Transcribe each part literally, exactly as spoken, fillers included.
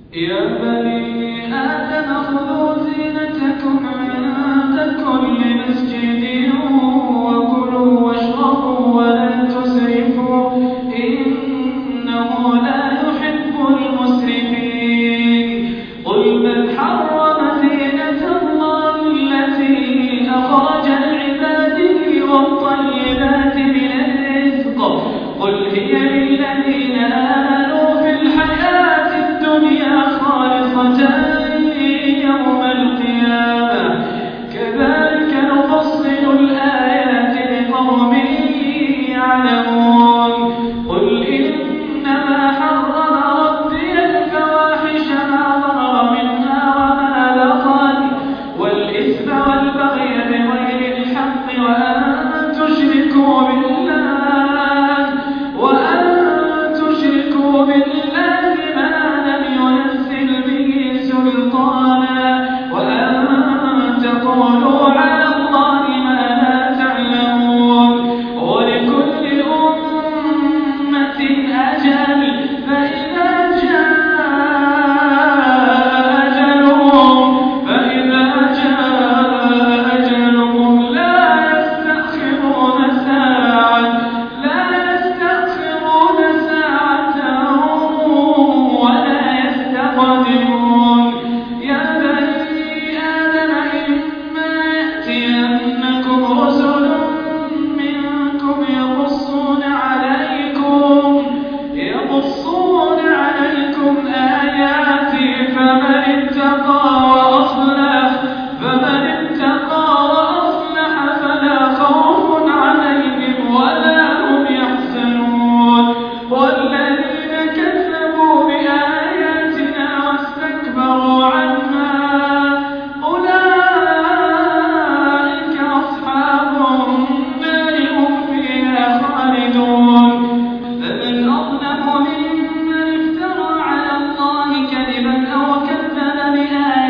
يا بني آدم خذوا زينتكم عند كل مسجد وكلوا واشربوا ولا تسرفوا إنه لا يحب المسرفين قل من حرم زينة الله التي أخرج لعباده والطيبات من الرزق قل هي للذين آمنوا في الحياة الدنيا خالصة يوم القيامة كذلك نفصل الآيات لقوم يعلمون قل إنما حرم ربي الفواحش ما ظهر منها وما بطن والإثم والبغي بغير الحق وأن تشركوا بالله وأن تشركوا بالله ما لم ينزل به سلطانا وأن تقولوا على الله ما لا تعلمون ولكل أمة أجل فإذا جاء أجلهم فإذا جاء أجلهم لا يستأخرون ساعة لا يستأخرون ساعة ولا يستقدمون يا بني آدم إما يأتينكم رسل منكم يقصون عليكم يقصون عليكم آياتي فمن اتقى وأصلح فمن اتقى وأصلح فلا خوف عليهم ولا هم يحزنون والذين كذبوا بآياتنا واستكبروا عنها أولئك أصحاب النار هم فيها خالدون فمن أظلم ممن افترى على الله كذبا أو كذب بآياته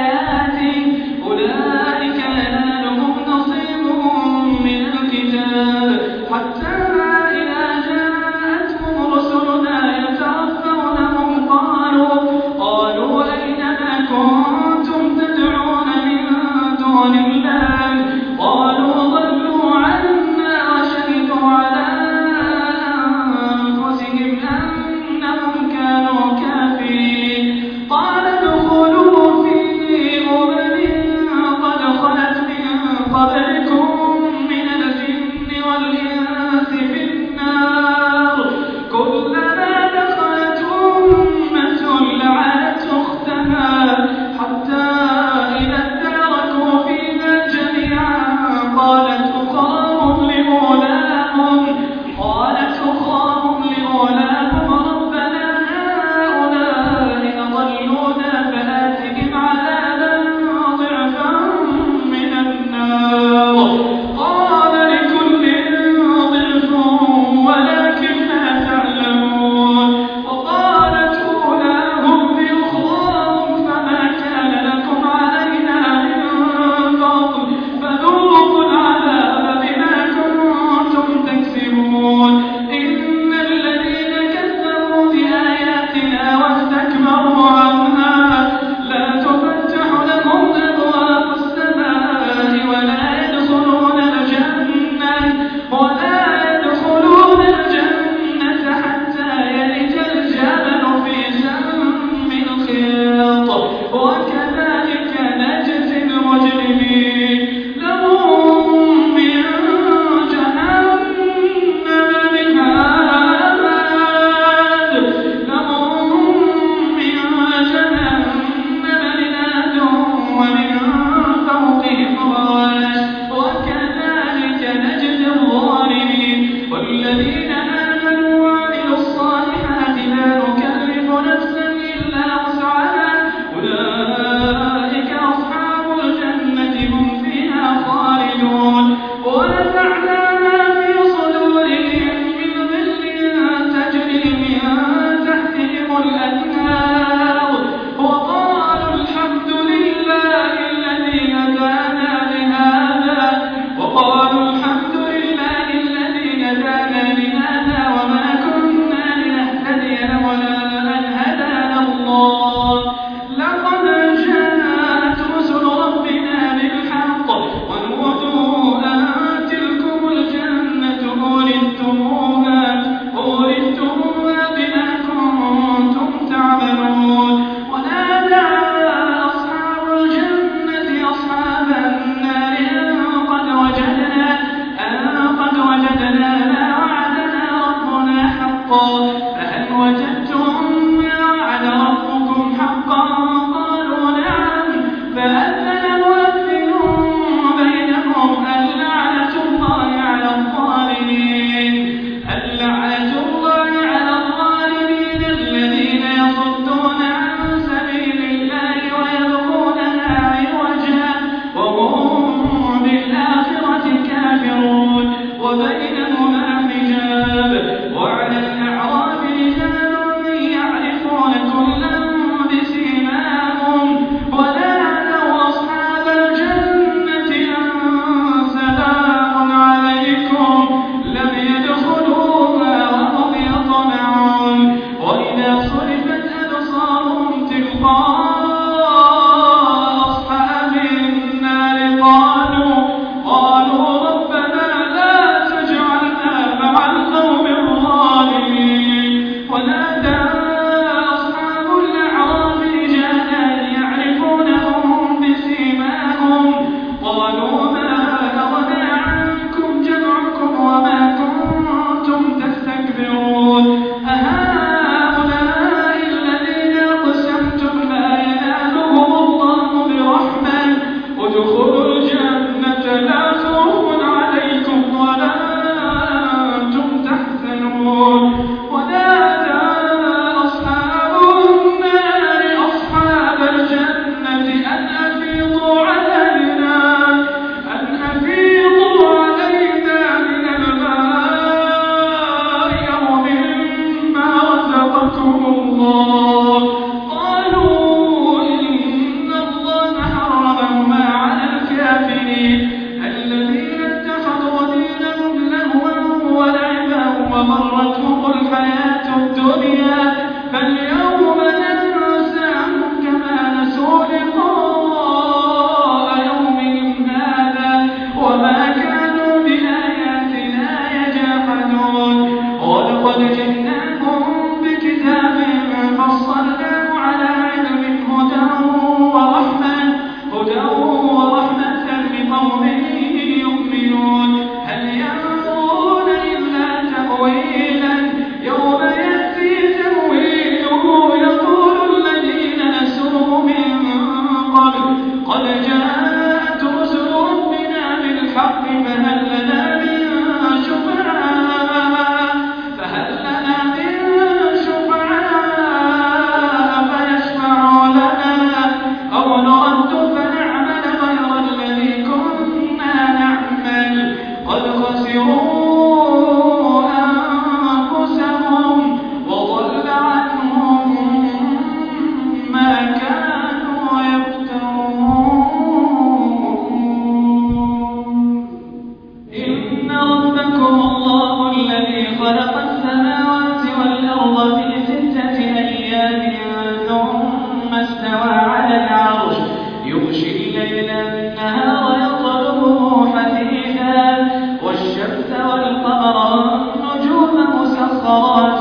استوى على العرش يغشي الليل النهار يطلبه حثيثا والشمس والقمر والنجوم مسخرات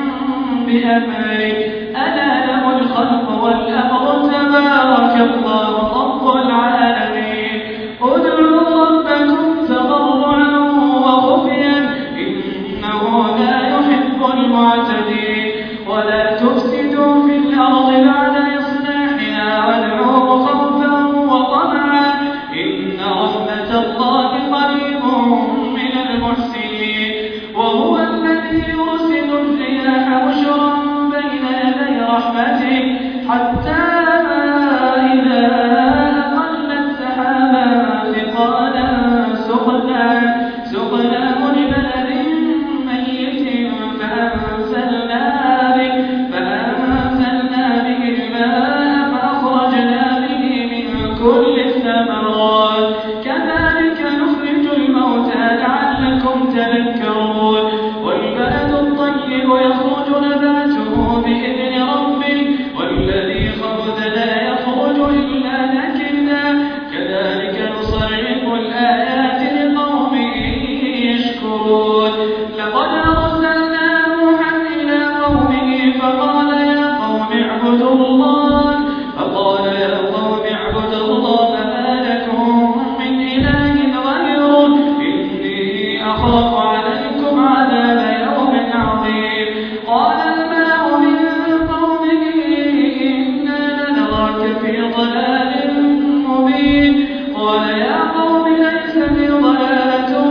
بأمره ألا له الخلق والأمر تبارك الله رب العالمين ادعوا ربكم تضرعا وخفيا إنه لا يحب المعتدين ولا تفسدوا في الأرض بعد إصلاحها وادعوه خوفا وطمعا إن رحمة الله قريب من المحسنين وهو الذي يرسل الرياح بشرا بين يدي رحمته حتى إذا أقلت سحابا ثقالا سقناه سقناه لبلد ميت فأنزلنا به فأنزلنا به الماء فأخرجنا به من كل الثمرات كذلك نخرج الموتى لعلكم تذكرون والبلد الطيب يخرج نباته بإذن ربه والذي خبث لا يخرج إلا نكدا كذلك نصرف الآيات لقوم يشكرون لقد أرسلنا نوحا إلى قومه فقال يا قوم اعبدوا الله فقال يا قوم اعبدوا الله ما لكم من إله غيره إني أخاف عليكم عذاب يوم عظيم قال الملأ من قومه إنا لنراك في ضلال مبين قال يا قوم ليس بي ضلالة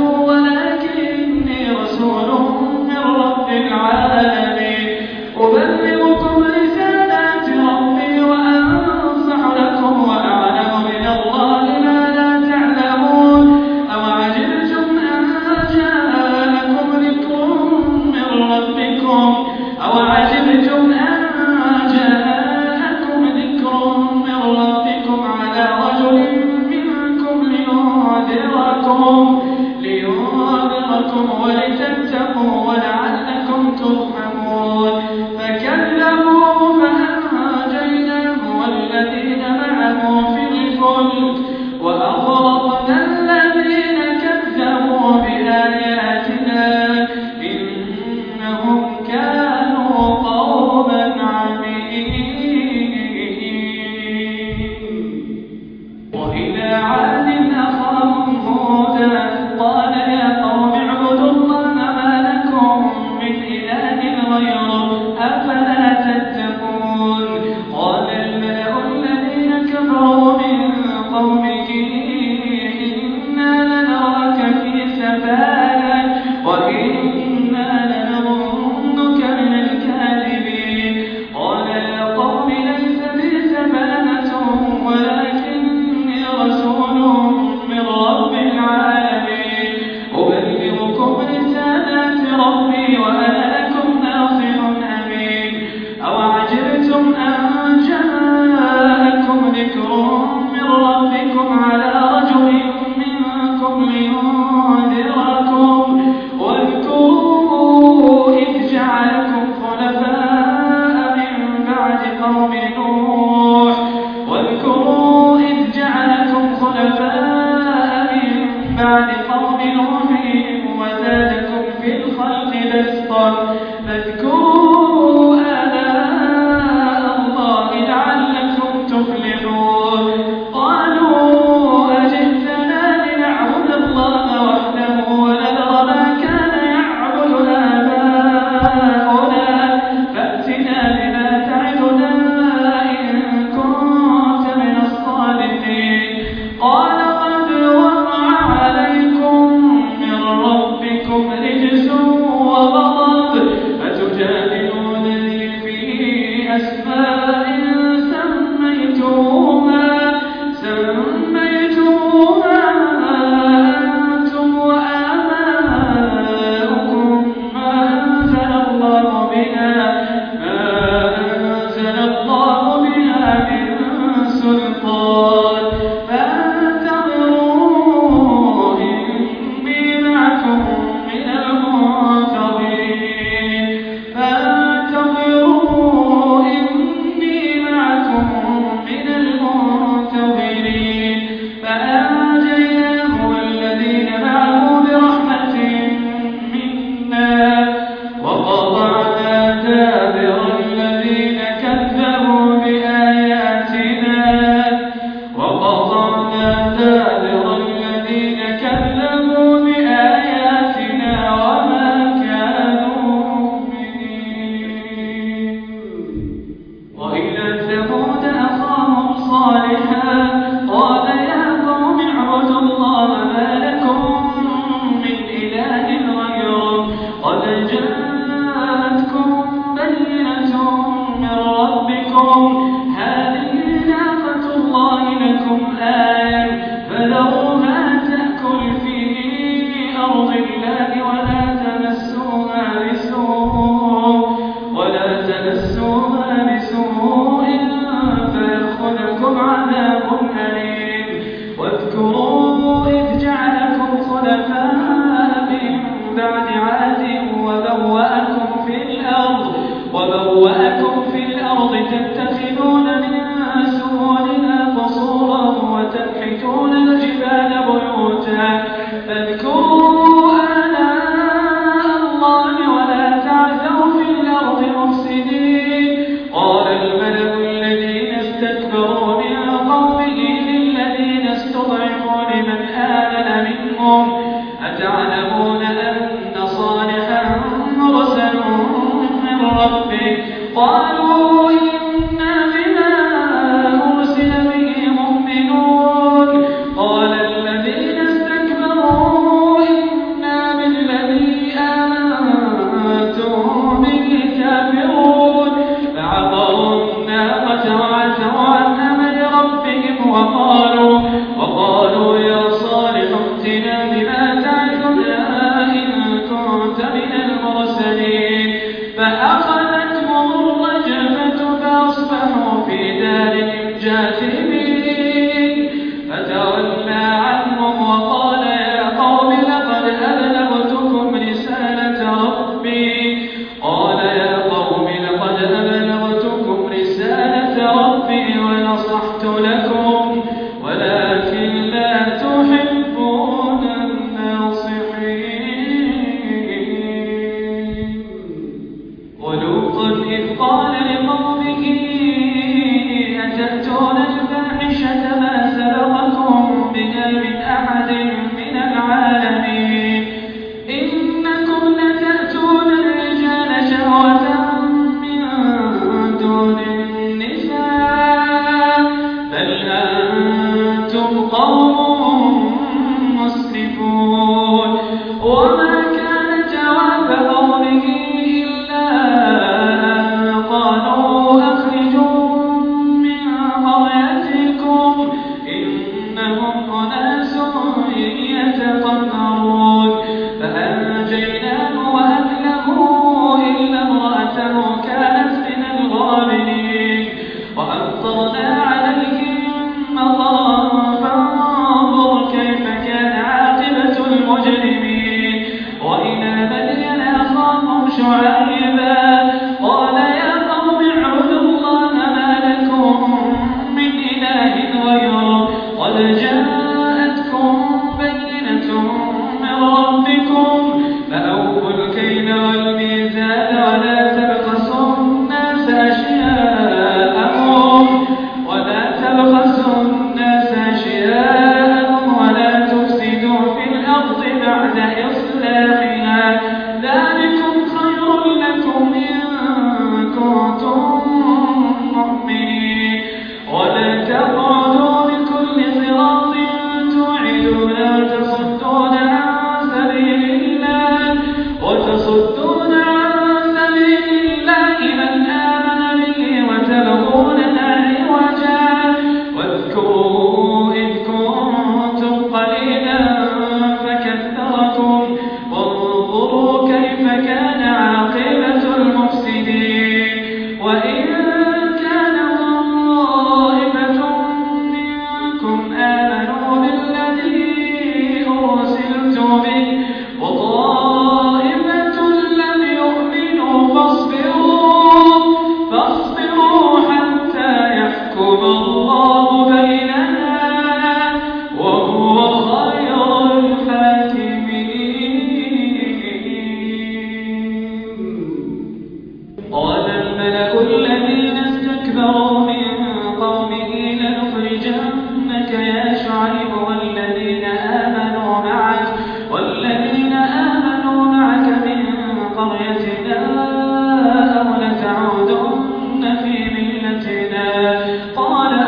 ولكني رسول من رب العالمين أبلغكم رسالات ربي وأنصح لكم وأعلم من الله ما لا تعلمون أوعجبتم أن جاءكم ذكر من ربكم أوعجبتم أن جاءكم ذكر من ربكم هذه ناقة الله لكم آية فذروها تأكل في أرض الله ولا تمسوها بسوء ولا تمسوها بسوء فيأخذكم عذاب أليم واذكروا إذ جعلكم خلفاء من بعد عاد وبوأكم في الأرض وبوأكم في الأرض تتخذون من سهولها قصورا وتنحتون الجبال بيوتا فاذكروا آلاء الله ولا تعثوا في الأرض مفسدين قال الملأ الذين استكبروا من قومه للذين استضعفوا لمن آمن منهم أتعلمون أن صالحا مرسل من ربه قالوا إنا بما أرسل به مؤمنون قال الذين استكبروا إنا بالذي آمنتم به كافرون فعقروا الناقة وعتوا عن أمر ربهم وقالوا وقالوا يا صالح ائتنا بما تعدنا إن كنت من المرسلين فأخذتهم الرجفة فأصبحوا في دارهم جاثمين فتولى عنهم وقال يا قوم لقد أبلغتكم رسالة ربي قال يا قوم لقد أبلغتكم رسالة ربي ونصحت لكم ولكن لا تحبون الناصحين ولوطا إذ قال لقومه أتأتون الفاحشة ما سبقكم بها من أحد من العالمين إنكم لتأتون الرجال شهوة من دون النساء بل أنتم قوم مسرفون وما كان جواب قومه إلا أن قالوا أخرجوهم من قريتكم إنهم أناس يتطهرون فأنجيناه وأهله إلا امرأته كانت من الغابرين وأمطرنا عليهم مطرا فانظر كيف كان عاقبة المجرمين وإلى مدين أخاهم شعيبا قال يا قوم اعبدوا الله ما لكم من إله غيره قد جاءتكم بينة من ربكم فأوفوا الكيل والميزان ولا تبخسوا الناس أشياءهم ولا تبخسوا الناس أشياءهم ولا تفسدوا في الأرض بعد إصلاحها ذلكم خير لكم إن كنتم مؤمنين ولا تقعدوا بكل صراط توعدون وتصدون عن سبيل الله وتصدون عن سبيل الله من آمن به وتبغونها عوجا واذكروا إذ كنتم قليلا فكثركم وانظروا كيف كان عاقبة المفسدين وإن كان طائفة منكم آمنوا بالذي أرسلت به وطائفة لم يؤمنوا فاصبروا فاصبروا حتى يحكم الله بيننا وهو خير الحاكمين قال الملأ الذين استكبروا من قومه لنخرجنك يا شعيب والذين آمنوا معك والذين آمنوا معك من قريتنا أو لتعودن في ملتنا قال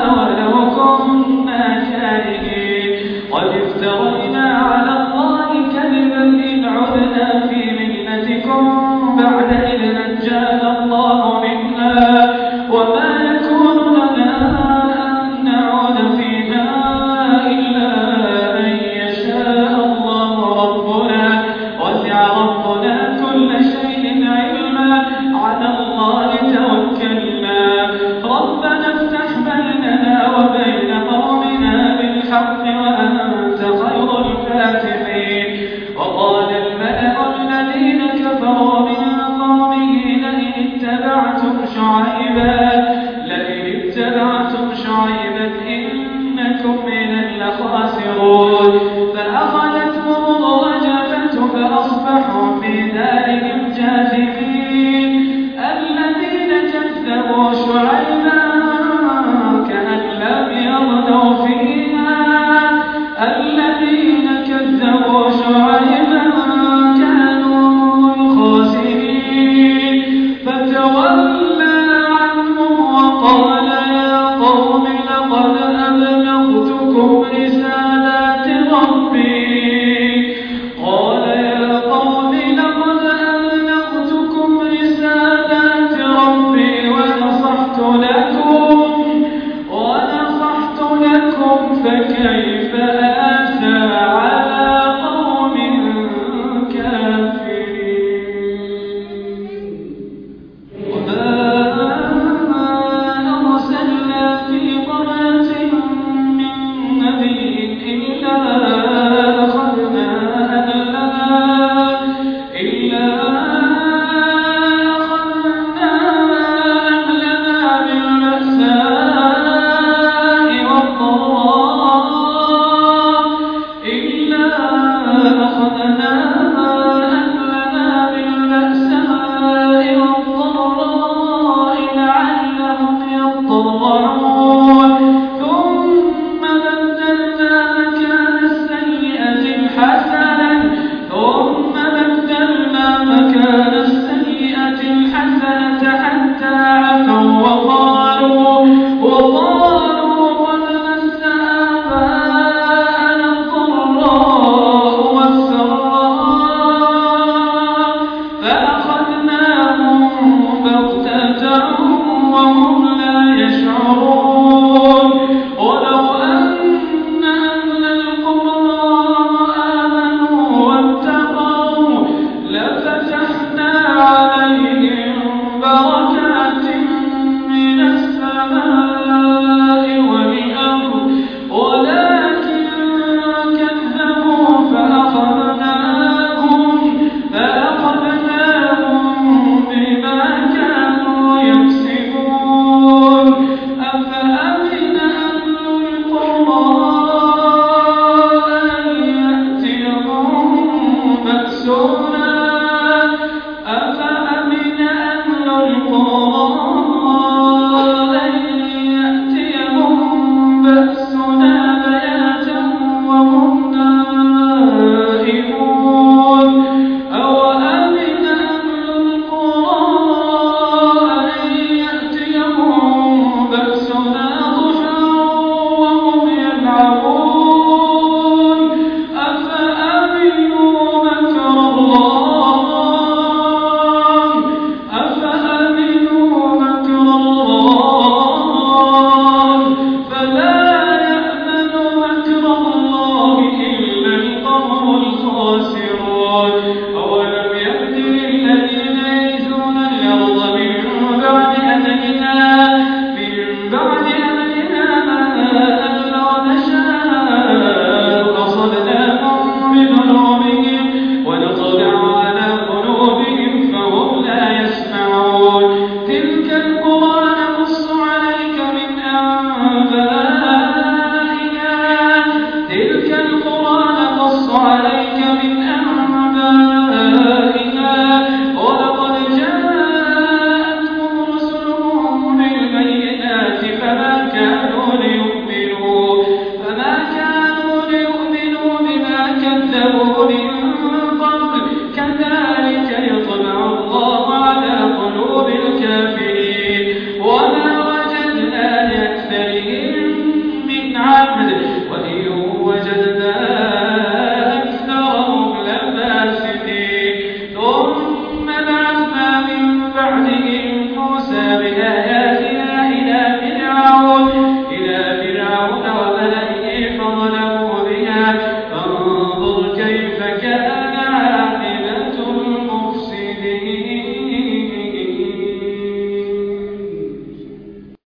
شعيبا إنكم إذا لخاسرون